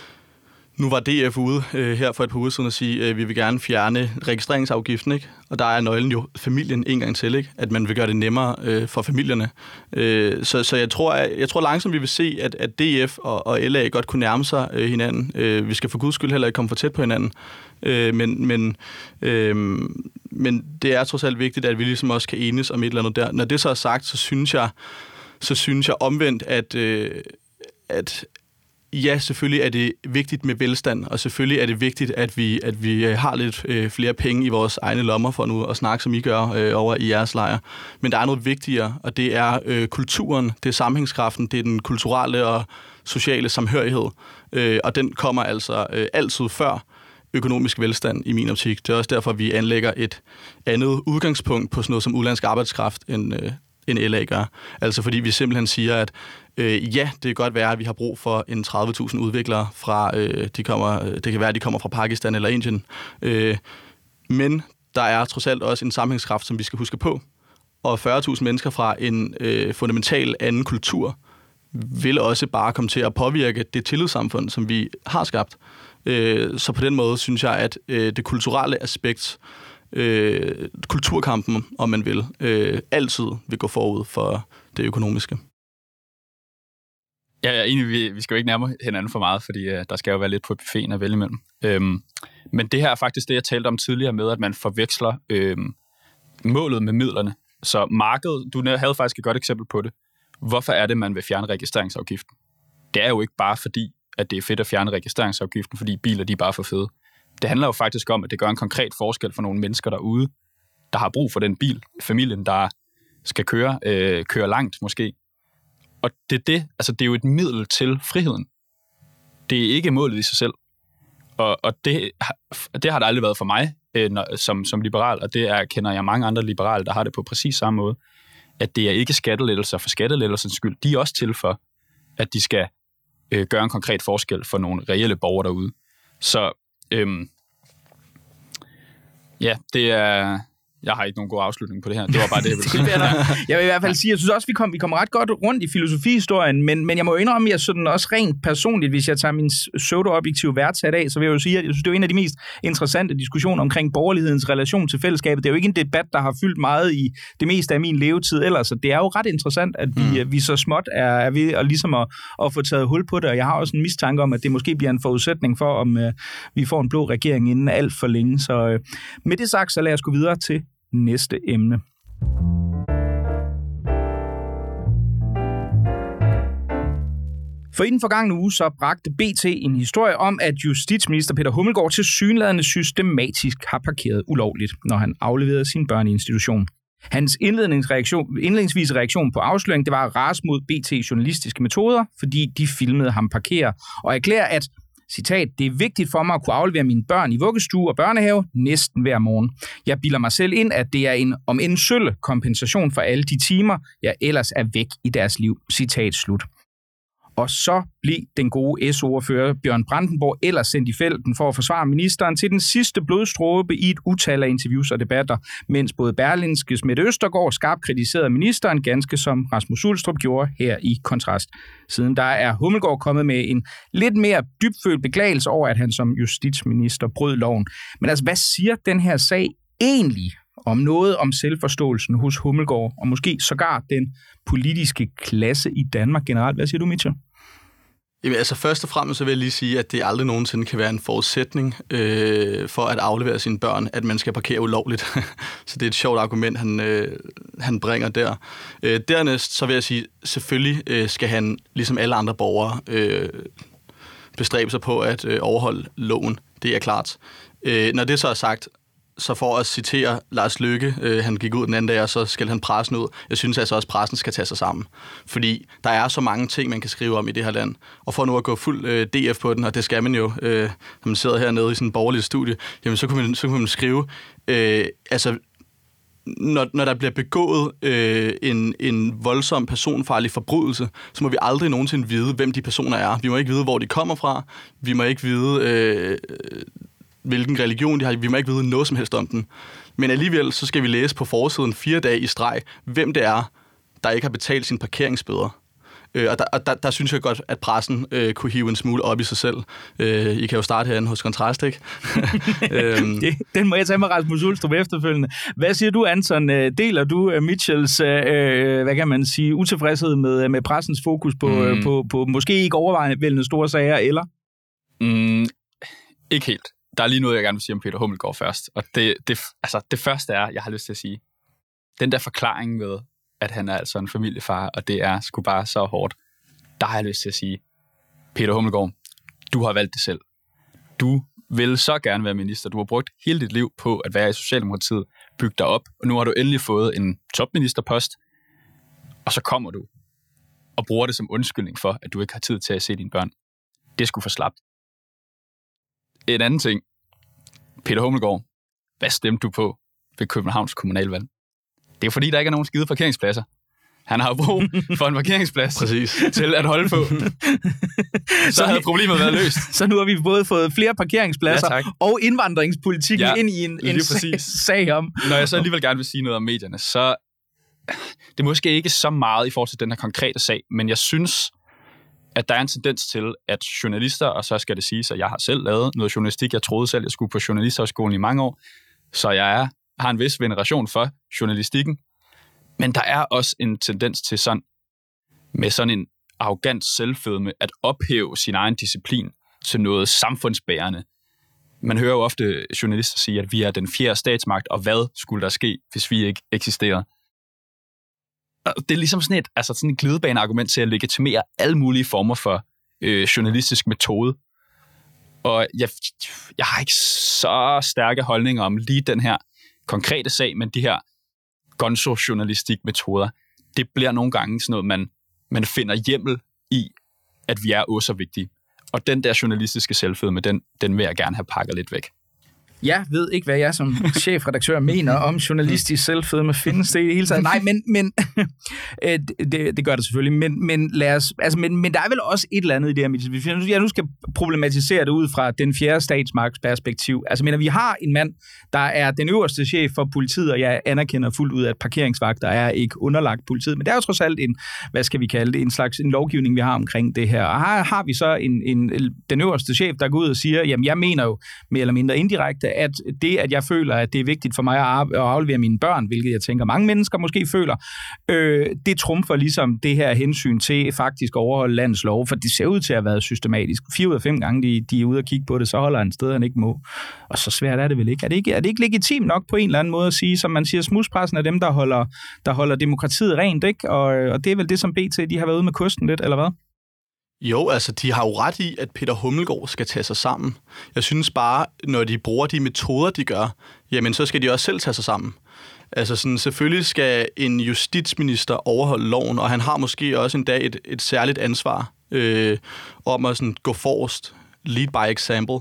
nu var D F ude øh, her for et par uger siden at sige, at øh, vi vil gerne fjerne registreringsafgiften, ikke? Og der er nøglen jo familien en gang til, ikke? At man vil gøre det nemmere øh, for familierne. Øh, så så jeg, tror, jeg, jeg tror langsomt, vi vil se, at, at D F og, og L A godt kunne nærme sig øh, hinanden. Øh, vi skal for guds skyld heller ikke komme for tæt på hinanden. Øh, men, men, øh, men det er trods alt vigtigt, at vi ligesom også kan enes om et eller andet der. Når det så er sagt, så synes jeg, så synes jeg omvendt, at, øh, at ja, selvfølgelig er det vigtigt med velstand, og selvfølgelig er det vigtigt, at vi, at vi har lidt øh, flere penge i vores egne lommer, for nu at snakke, som I gør øh, over i jeres lejr. Men der er noget vigtigere, og det er øh, kulturen, det er sammenhængskraften, det er den kulturelle og sociale samhørighed, øh, og den kommer altså øh, altid før økonomisk velstand i min optik. Det er også derfor, vi anlægger et andet udgangspunkt på sådan noget som udenlandsk arbejdskraft, end, øh, end L A gør. Altså fordi vi simpelthen siger, at øh, ja, det kan godt være, at vi har brug for en tredive tusind udviklere fra, øh, de kommer, det kan være, at de kommer fra Pakistan eller Indien, øh, men der er trods alt også en sammenhængskraft, som vi skal huske på. Og fyrre tusind mennesker fra en øh, fundamental anden kultur, vil også bare komme til at påvirke det tillidssamfund, som vi har skabt. Øh, så på den måde synes jeg, at øh, det kulturelle aspekt, øh, kulturkampen, om man vil, øh, altid vil gå forud for det økonomiske. Ja, jeg er enig, vi, vi skal jo ikke nærme hinanden for meget, fordi uh, der skal jo være lidt på buffeten at vælge imellem. Øhm, men det her er faktisk det, jeg talte om tidligere med, at man forveksler øhm, målet med midlerne. Så markedet, du havde faktisk et godt eksempel på det. Hvorfor er det, man vil fjerne registreringsafgiften? Det er jo ikke bare fordi, at det er fedt at fjerne registreringsafgiften, fordi biler de er bare for fede. Det handler jo faktisk om, at det gør en konkret forskel for nogle mennesker derude, der har brug for den bil. Familien, der skal køre, øh, køre langt måske. Og det er det, altså det er jo et middel til friheden. Det er ikke målet i sig selv. Og, og det, det har det aldrig været for mig øh, når, som, som liberal, og det er, kender jeg mange andre liberale, der har det på præcis samme måde, at det er ikke skattelettelser for skattelettelsernes skyld. De er også til for, at de skal øh, gøre en konkret forskel for nogle reelle borgere derude. Så øhm, ja, det er... Jeg har ikke nogen god afslutning på det her. Det var bare det, jeg ville sige. Jeg vil i hvert fald sige, jeg synes også, vi kom, vi kom ret godt rundt i filosofihistorien, men, men jeg må jo indrømme, at jeg sådan også rent personligt, hvis jeg tager min pseudo-objektive værdsat af, så vil jeg jo sige, at jeg synes, det er en af de mest interessante diskussioner omkring borgerlighedens relation til fællesskabet. Det er jo ikke en debat, der har fyldt meget i det meste af min levetid ellers, så det er jo ret interessant, at vi, mm. vi så småt er, er ved at, ligesom at, at få taget hul på det, og jeg har også en mistanke om, at det måske bliver en forudsætning for, om uh, vi får en blå regering inden alt for længe. Så uh, med det sagt, så lad os gå videre til næste emne. For i den forgangne uge så bragte B T en historie om, at justitsminister Peter Hummelgaard tilsyneladende systematisk har parkeret ulovligt, når han afleverede sine børn i institution. Hans indledningsreaktion, indledningsvise reaktion på afsløringen, det var at rase mod B T's journalistiske metoder, fordi de filmede ham parkere, og erklære, at citat, det er vigtigt for mig at kunne aflevere mine børn i vuggestue og børnehave næsten hver morgen. Jeg bilder mig selv ind, at det er en om en sølle kompensation for alle de timer, jeg ellers er væk i deres liv. Citat slut. Og så blev den gode S O-ordfører Bjørn Brandenborg ellers sendt i felten for at forsvare ministeren til den sidste blodstråbe i et utal af interviews og debatter, mens både Berlingskes Mette Østergaard skarpt kritiserede ministeren, ganske som Rasmus Ulstrup gjorde her i Kontrast. Siden der er Hummelgaard kommet med en lidt mere dybfølt beklagelse over, at han som justitsminister brød loven. Men altså, hvad siger den her sag egentlig om noget om selvforståelsen hos Hummelgaard, og måske sågar den politiske klasse i Danmark generelt? Hvad siger du, Mitchell? Jamen, altså først og fremmest så vil jeg lige sige, at det aldrig nogensinde kan være en forudsætning øh, for at aflevere sine børn, at man skal parkere ulovligt. Så det er et sjovt argument, han, øh, han bringer der. Øh, dernæst så vil jeg sige, selvfølgelig øh, skal han, ligesom alle andre borgere, øh, bestræbe sig på at øh, overholde loven. Det er klart. Øh, når det så er sagt, så for at citere Lars Løkke, øh, han gik ud den anden dag, og så skal han pressen ud. Jeg synes altså også, at pressen skal tage sig sammen. Fordi der er så mange ting, man kan skrive om i det her land. Og for nu at gå fuld øh, D F på den, og det skal man jo, øh, når man sidder hernede i sådan en borgerlig studie, jamen så kunne man, så kunne man skrive, øh, altså når, når der bliver begået øh, en, en voldsom personfarlig forbrydelse, så må vi aldrig nogensinde vide, hvem de personer er. Vi må ikke vide, hvor de kommer fra. Vi må ikke vide... Øh, hvilken religion de har. Vi må ikke vide noget som helst om den. Men alligevel så skal vi læse på forsiden fire dage i streg, hvem det er, der ikke har betalt sine parkeringsbøder. Øh, og der, og der, der synes jeg godt, at pressen øh, kunne hive en smule op i sig selv. Øh, I kan jo starte herinde hos Kontrast, ikke? øhm. det, den må jeg tage med Rasmus Ulstrup efterfølgende. Hvad siger du, Anton? Deler du Mitchells, øh, hvad kan man sige, utilfredshed med, med pressens fokus på, mm. øh, på, på måske ikke overvejende store sager, eller? Mm, ikke helt. Der er lige noget, jeg gerne vil sige om Peter Hummelgaard først. Og det, det, altså, det første er, jeg har lyst til at sige, den der forklaring med, at han er altså en familiefar, og det er sgu bare så hårdt, der har jeg lyst til at sige, Peter Hummelgaard, du har valgt det selv. Du vil så gerne være minister. Du har brugt hele dit liv på at være i Socialdemokratiet, bygge dig op, og nu har du endelig fået en topministerpost, og så kommer du og bruger det som undskyldning for, at du ikke har tid til at se dine børn. Det skulle for slapt. En anden ting. Peter Hummelgaard, hvad stemte du på ved Københavns kommunalvalg? Det er fordi, der ikke er nogen skide parkeringspladser. Han har brug for en parkeringsplads Præcis. til at holde på. Så, så havde problemet været løst. Så nu har vi både fået flere parkeringspladser ja, og indvandringspolitik ja, ind i en, en sag, sag om. Når jeg så alligevel gerne vil sige noget om medierne, så det er måske ikke så meget i forhold til den her konkrete sag, men jeg synes, at der er en tendens til, at journalister, og så skal det siges, at jeg har selv lavet noget journalistik. Jeg troede selv, jeg skulle på journalisterskolen i mange år, så jeg er, har en vis veneration for journalistikken. Men der er også en tendens til sådan, med sådan en arrogant selvfedme, at ophæve sin egen disciplin til noget samfundsbærende. Man hører jo ofte journalister sige, at vi er den fjerde statsmagt, og hvad skulle der ske, hvis vi ikke eksisterer? Det er ligesom sådan et, altså sådan et glidebaneargument til at legitimere alle mulige former for øh, journalistisk metode. Og jeg, jeg har ikke så stærke holdninger om lige den her konkrete sag, men de her gonzo-journalistik-metoder, det bliver nogle gange sådan noget, man, man finder hjemmel i, at vi er også så vigtige. Og den der journalistiske selvfedme, den, den vil jeg gerne have pakket lidt væk. Jeg ved ikke, hvad jeg som chefredaktør mener om journalistisk selvfedme. Findes det i det hele taget? Nej, men, men det, det gør det selvfølgelig. Men, men, lad os, altså, men, men der er vel også et eller andet i det her. Hvis jeg nu skal problematisere det ud fra den fjerde statsmagts perspektiv. Altså, men vi har en mand, der er den øverste chef for politiet, og jeg anerkender fuldt ud, at parkeringsvagter er ikke underlagt politiet. Men det er jo trods alt en, hvad skal vi kalde det, en slags en lovgivning, vi har omkring det her. Og her har vi så en, en, den øverste chef, der går ud og siger, jamen jeg mener jo mere eller mindre indirekte, at det, at jeg føler, at det er vigtigt for mig at aflevere mine børn, hvilket jeg tænker, mange mennesker måske føler, øh, det trumfer ligesom det her hensyn til faktisk at overholde landets lov, for det ser ud til at have været systematisk. Fire ud af fem gange, de, de er ude og kigge på det, så holder han sted, han ikke må. Og så svært er det vel ikke. Er det ikke, er det ikke legitimt nok på en eller anden måde at sige, som man siger, smudspressen er dem, der holder, der holder demokratiet rent, ikke? Og, og det er vel det, som B T, de har været ude med kosten lidt, eller hvad? Jo, altså de har jo ret i, at Peter Hummelgaard skal tage sig sammen. Jeg synes bare, når de bruger de metoder, de gør, jamen så skal de også selv tage sig sammen. Altså sådan, selvfølgelig skal en justitsminister overholde loven, og han har måske også en dag et, et særligt ansvar øh, om at sådan, gå forrest, lead by example.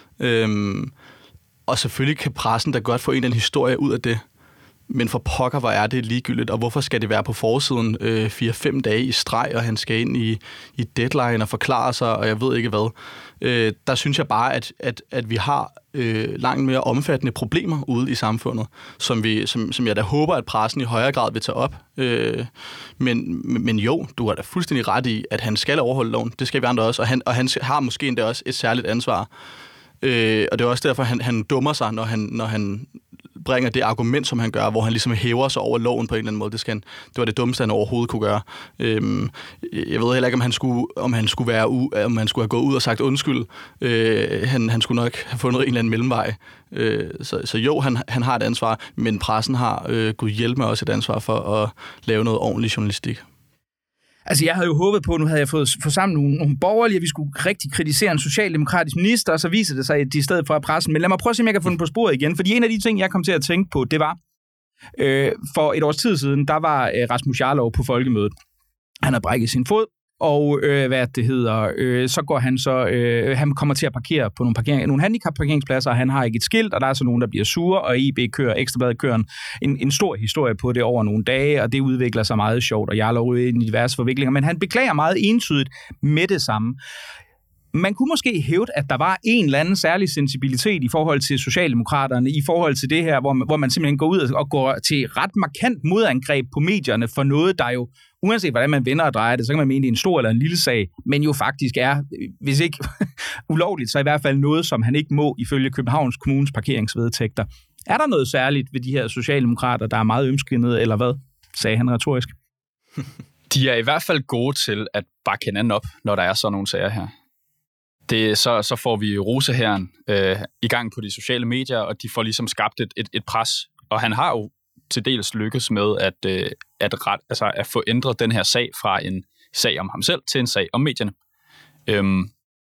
Øhm, og selvfølgelig kan pressen da godt få en eller anden historie ud af det. Men for pokker, hvor er det ligegyldigt, og hvorfor skal det være på forsiden øh, fire fem dage i streg, og han skal ind i, i deadline og forklare sig, og jeg ved ikke hvad. Øh, der synes jeg bare, at, at, at vi har øh, langt mere omfattende problemer ude i samfundet, som, vi, som, som jeg da håber, at pressen i højere grad vil tage op. Øh, men, men jo, du har da fuldstændig ret i, at han skal overholde loven. Det skal vi andre også, og han, og han har måske endda også et særligt ansvar. Øh, og det er også derfor, han, han dummer sig, når han, når han bringer det argument, som han gør, hvor han ligesom hæver sig over loven på en eller anden måde. Det, skal han, det var det dummeste, han overhovedet kunne gøre. Øhm, jeg ved heller ikke, om han skulle, om han skulle være u, om han skulle have gået ud og sagt undskyld. Øh, han, han skulle nok have fundet en eller anden mellemvej. Øh, så, så jo, han, han har et ansvar, men pressen har øh, gud hjælpe med også et ansvar for at lave noget ordentligt journalistik. Altså, jeg havde jo håbet på, nu havde jeg fået, fået sammen nogle, nogle borgerlige, at vi skulle rigtig kritisere en socialdemokratisk minister, og så viser det sig, at de i stedet for pressen. Men lad mig prøve at se, om jeg kan få den på sporet igen. Fordi en af de ting, jeg kom til at tænke på, det var, øh, for et års tid siden, der var øh, Rasmus Jarlov på folkemødet. Han havde brækket sin fod, og øh, hvad det hedder, øh, så går han så, øh, han kommer til at parkere på nogle, parkering, nogle handicapparkeringspladser, og han har ikke et skilt, og der er så nogen, der bliver sure, og I B kører, Ekstrabladet kører en, en, en stor historie på det over nogle dage, og det udvikler sig meget sjovt, og jeg er lov i diverse forviklinger, men han beklager meget entydigt med det samme. Man kunne måske hævde, at der var en eller anden særlig sensibilitet i forhold til Socialdemokraterne, i forhold til det her, hvor man, hvor man simpelthen går ud og går til ret markant modangreb på medierne for noget, der jo, uanset hvordan man vender og drejer det, så kan man mene, det er en stor eller en lille sag, men jo faktisk er, hvis ikke ulovligt, så i hvert fald noget, som han ikke må ifølge Københavns Kommunes parkeringsvedtægter. Er der noget særligt ved de her socialdemokrater, der er meget ømskindede, eller hvad? Sagde han retorisk. De er i hvert fald gode til at bakke hinanden op, når der er sådan nogle sager her. Det, så, så får vi Rosehæren øh, i gang på de sociale medier, og de får ligesom skabt et, et, et pres. Og han har jo til dels lykkes med at, øh, at, ret, altså at få ændret den her sag fra en sag om ham selv til en sag om medierne. Øhm,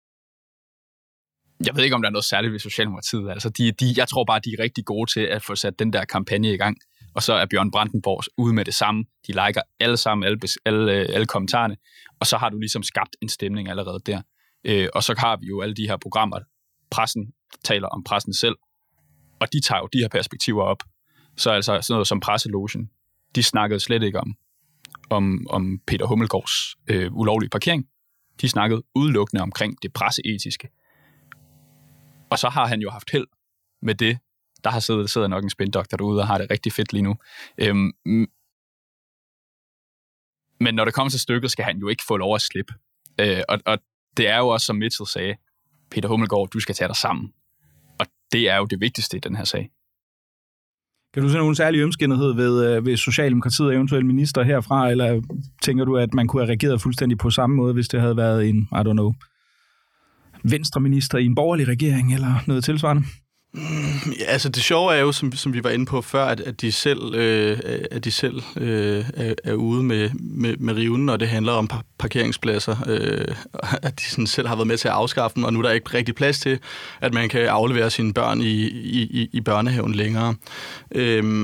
jeg ved ikke, om der er noget særligt ved Socialdemokratiet. Altså de, de, jeg tror bare, de er rigtig gode til at få sat den der kampagne i gang. Og så er Bjørn Brandenborg ude med det samme. De liker alle sammen, alle, alle, alle kommentarerne. Og så har du ligesom skabt en stemning allerede der. Øh, og så har vi jo alle de her programmer, pressen taler om pressen selv, og de tager jo de her perspektiver op. Så altså sådan noget som Presselogen, de snakkede slet ikke om, om, om Peter Hummelgaards øh, ulovlige parkering. De snakkede udelukkende omkring det presseetiske. Og så har han jo haft held med det. Der har siddet, sidder nok en spindoktor derude og har det rigtig fedt lige nu. Øhm, men når det kommer til stykket, skal han jo ikke få lov at slippe. Øh, og, og det er jo også, som Mitchell sagde, Peter Hummelgaard, du skal tage dig sammen. Og det er jo det vigtigste i den her sag. Kan du se nogen særlig ømskindethed ved, ved Socialdemokratiet og eventuelt minister herfra, eller tænker du, at man kunne have reageret fuldstændig på samme måde, hvis det havde været en, I don't know, venstreminister i en borgerlig regering, eller noget tilsvarende? Mm, ja, altså det sjove er jo, som, som vi var inde på før, at, at de selv, øh, at de selv øh, er, er ude med, med, med riven, når det handler om par- parkeringspladser. Øh, at de sådan selv har været med til at afskaffe dem, og nu er der ikke rigtig plads til, at man kan aflevere sine børn i, i, i børnehaven længere. Øh,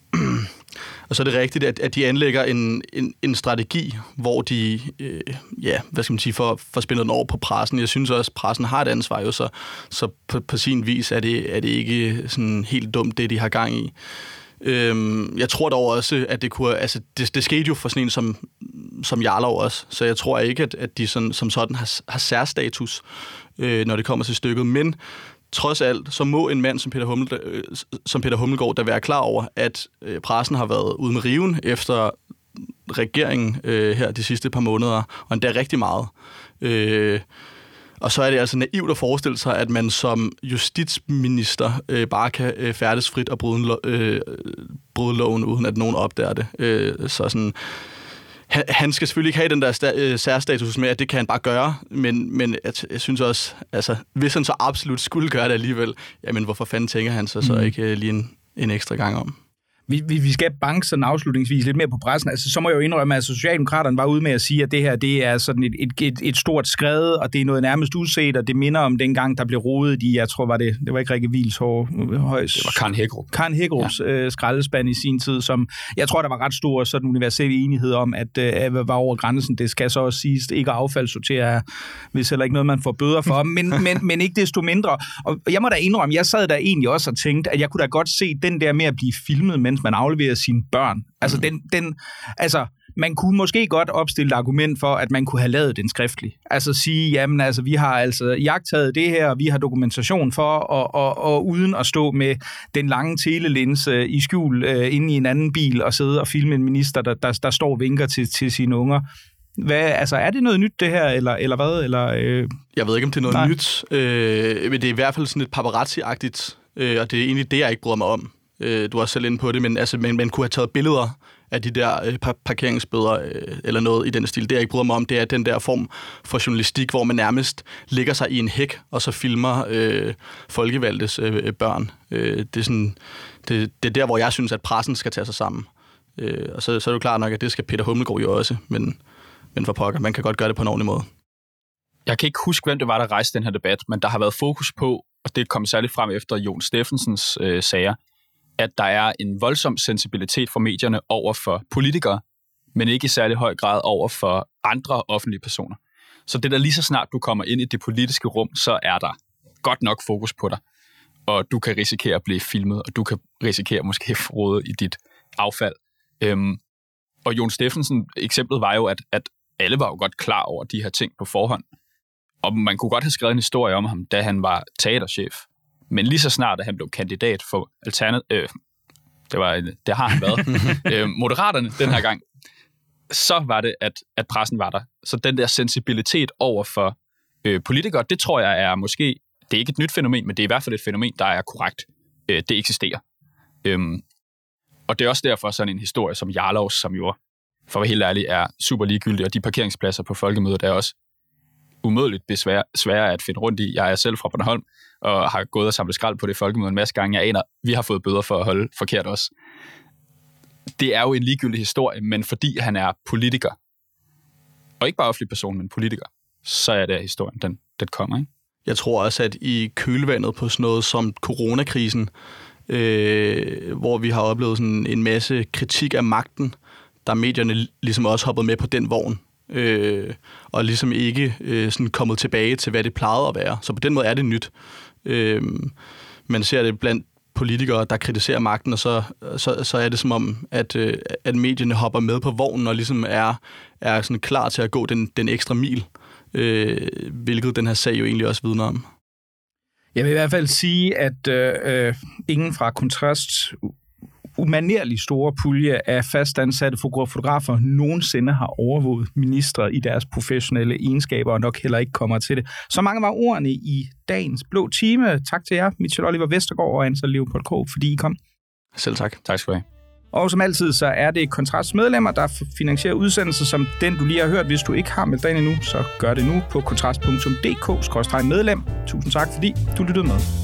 Og så er det rigtigt, at, at de anlægger en, en, en strategi, hvor de, øh, ja, hvad skal man sige, får, får spændet den over på pressen. Jeg synes også, at pressen har et ansvar jo, så, så på, på sin vis er det, er det ikke sådan helt dumt, det de har gang i. Øhm, jeg tror dog også, at det kunne, altså det, det skete jo for sådan en som, som Jarlov også, så jeg tror ikke, at, at de sådan, som sådan har, har særstatus, øh, når det kommer til stykket, men trods alt, så må en mand som Peter, Hummel, som Peter Hummelgaard da være klar over, at øh, pressen har været ude med riven efter regeringen øh, her de sidste par måneder, og endda rigtig meget. Øh, og så er det altså naivt at forestille sig, at man som justitsminister øh, bare kan øh, færdes frit og bryde, lo- øh, bryde loven, uden at nogen opdager det. Øh, så sådan... Han skal selvfølgelig ikke have den der sta- særstatus med, at det kan han bare gøre, men, men jeg, jeg synes også, altså, hvis han så absolut skulle gøre det alligevel, jamen hvorfor fanden tænker han så, så ikke lige en, en ekstra gang om? Vi, vi, vi skal banke sådan afslutningsvis lidt mere på pressen. Altså, så må jeg jo indrømme, at Socialdemokraterne var ude med at sige, at det her det er sådan et, et, et, et stort skred, og det er noget nærmest uset, og det minder om dengang, der blev rodet i, jeg tror, var det, det var ikke Rikke Hvilshår højs. Det var Karen Hækkerup. Karen Hækkerups ja. øh, skraldespand i sin tid, som jeg tror, der var ret stor sådan universel enighed om, at øh, var over grænsen. Det skal så også siges, ikke affaldssortere, hvis heller ikke noget, man får bøder for, men, men, men ikke desto mindre. Og jeg må da indrømme, jeg sad der egentlig også og tænkte, at jeg kunne da godt se den der med at blive filmet, mens man afleverer sine børn. Altså, den, den, altså, man kunne måske godt opstille et argument for, at man kunne have lavet den skriftlig. Altså sige, jamen altså, vi har altså jagttaget det her, og vi har dokumentation for, og, og, og uden at stå med den lange telelinse i skjul øh, inde i en anden bil og sidde og filme en minister, der, der, der står og vinker til, til sine unger. Hvad, altså, er det noget nyt, det her, eller, eller hvad? Eller, øh... Jeg ved ikke, om det er noget Nej. nyt, øh, men det er i hvert fald sådan et paparazzi-agtigt, øh, og det er egentlig det, jeg ikke bryder mig om. Du er selv inde på det, men altså, man, man kunne have taget billeder af de der øh, parkeringsbøder øh, eller noget i den stil. Det, jeg ikke bryder mig om, det er den der form for journalistik, hvor man nærmest ligger sig i en hæk, og så filmer øh, folkevalgtes øh, børn. Øh, det, er sådan, det, det er der, hvor jeg synes, at pressen skal tage sig sammen. Øh, og så, så er det jo klart nok, at det skal Peter Hummelgaard jo også, men, men for pokker, man kan godt gøre det på en ordentlig måde. Jeg kan ikke huske, hvem det var, der rejste den her debat, men der har været fokus på, og det kom særligt frem efter Jon Steffensens øh, sager, at der er en voldsom sensibilitet fra medierne over for politikere, men ikke i særlig høj grad over for andre offentlige personer. Så det der lige så snart du kommer ind i det politiske rum, så er der godt nok fokus på dig, og du kan risikere at blive filmet, og du kan risikere måske frode i dit affald. Øhm, og Jon Steffensen, eksemplet var jo, at, at alle var jo godt klar over de her ting på forhånd, og man kunne godt have skrevet en historie om ham, da han var teaterchef. Men lige så snart, at han blev kandidat for Alternativ, øh, det, var, det har han været, øh, Moderaterne den her gang, så var det, at, at pressen var der. Så den der sensibilitet over for øh, politikere, det tror jeg er måske, det er ikke et nyt fænomen, men det er i hvert fald et fænomen, der er korrekt. Øh, det eksisterer. Øhm, og det er også derfor sådan en historie som Jarlovs, som jo, for at være helt ærlig, er super ligegyldig, og de parkeringspladser på Folkemødet er også umødeligt besvær, svære at finde rundt i. Jeg er selv fra Bornholm, og har gået og samlet skrald på det Folkemøde en masse gange. Jeg aner, vi har fået bøder for at holde forkert også. Det er jo en ligegyldig historie, men fordi han er politiker, og ikke bare offentlig person, men politiker, så er det historien, den, den kommer, ikke? Jeg tror også, at i kølvandet på sådan noget som coronakrisen, øh, hvor vi har oplevet sådan en masse kritik af magten, der er medierne ligesom også hoppet med på den vogn, øh, og ligesom ikke øh, sådan kommet tilbage til, hvad det plejede at være. Så på den måde er det nyt. Øh, man ser det blandt politikere, der kritiserer magten, og så, så, så er det som om, at, øh, at medierne hopper med på vognen og ligesom er, er sådan klar til at gå den, den ekstra mil, øh, hvilket den her sag jo egentlig også vidner om. Jeg vil i hvert fald sige, at øh, ingen fra Kontrast umanerlig store pulje af fastansatte fotografer nogensinde har overvåget ministre i deres professionelle egenskaber, og nok heller ikke kommer til det. Så mange var ordene i dagens Blå Time. Tak til jer, Michael Oliver Vestergaard og Ansel Leopold Krog, fordi I kom. Selv tak. Tak skal du have. Og som altid, så er det Kontrasts medlemmer, der finansierer udsendelser som den, du lige har hørt. Hvis du ikke har meldt dig ind endnu, så gør det nu på kontrast punktum d k skråstreg medlem. Tusind tak, fordi du lyttede med.